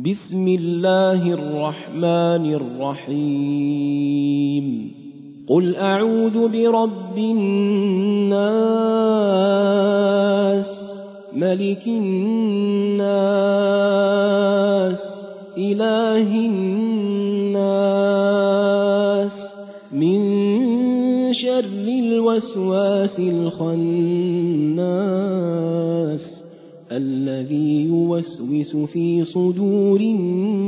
بسم الله الرحمن الرحيم قل أعوذ برب الناس ملك الناس إله الناس من شر الوسواس الخناس الذي يوسوس في صدور الناس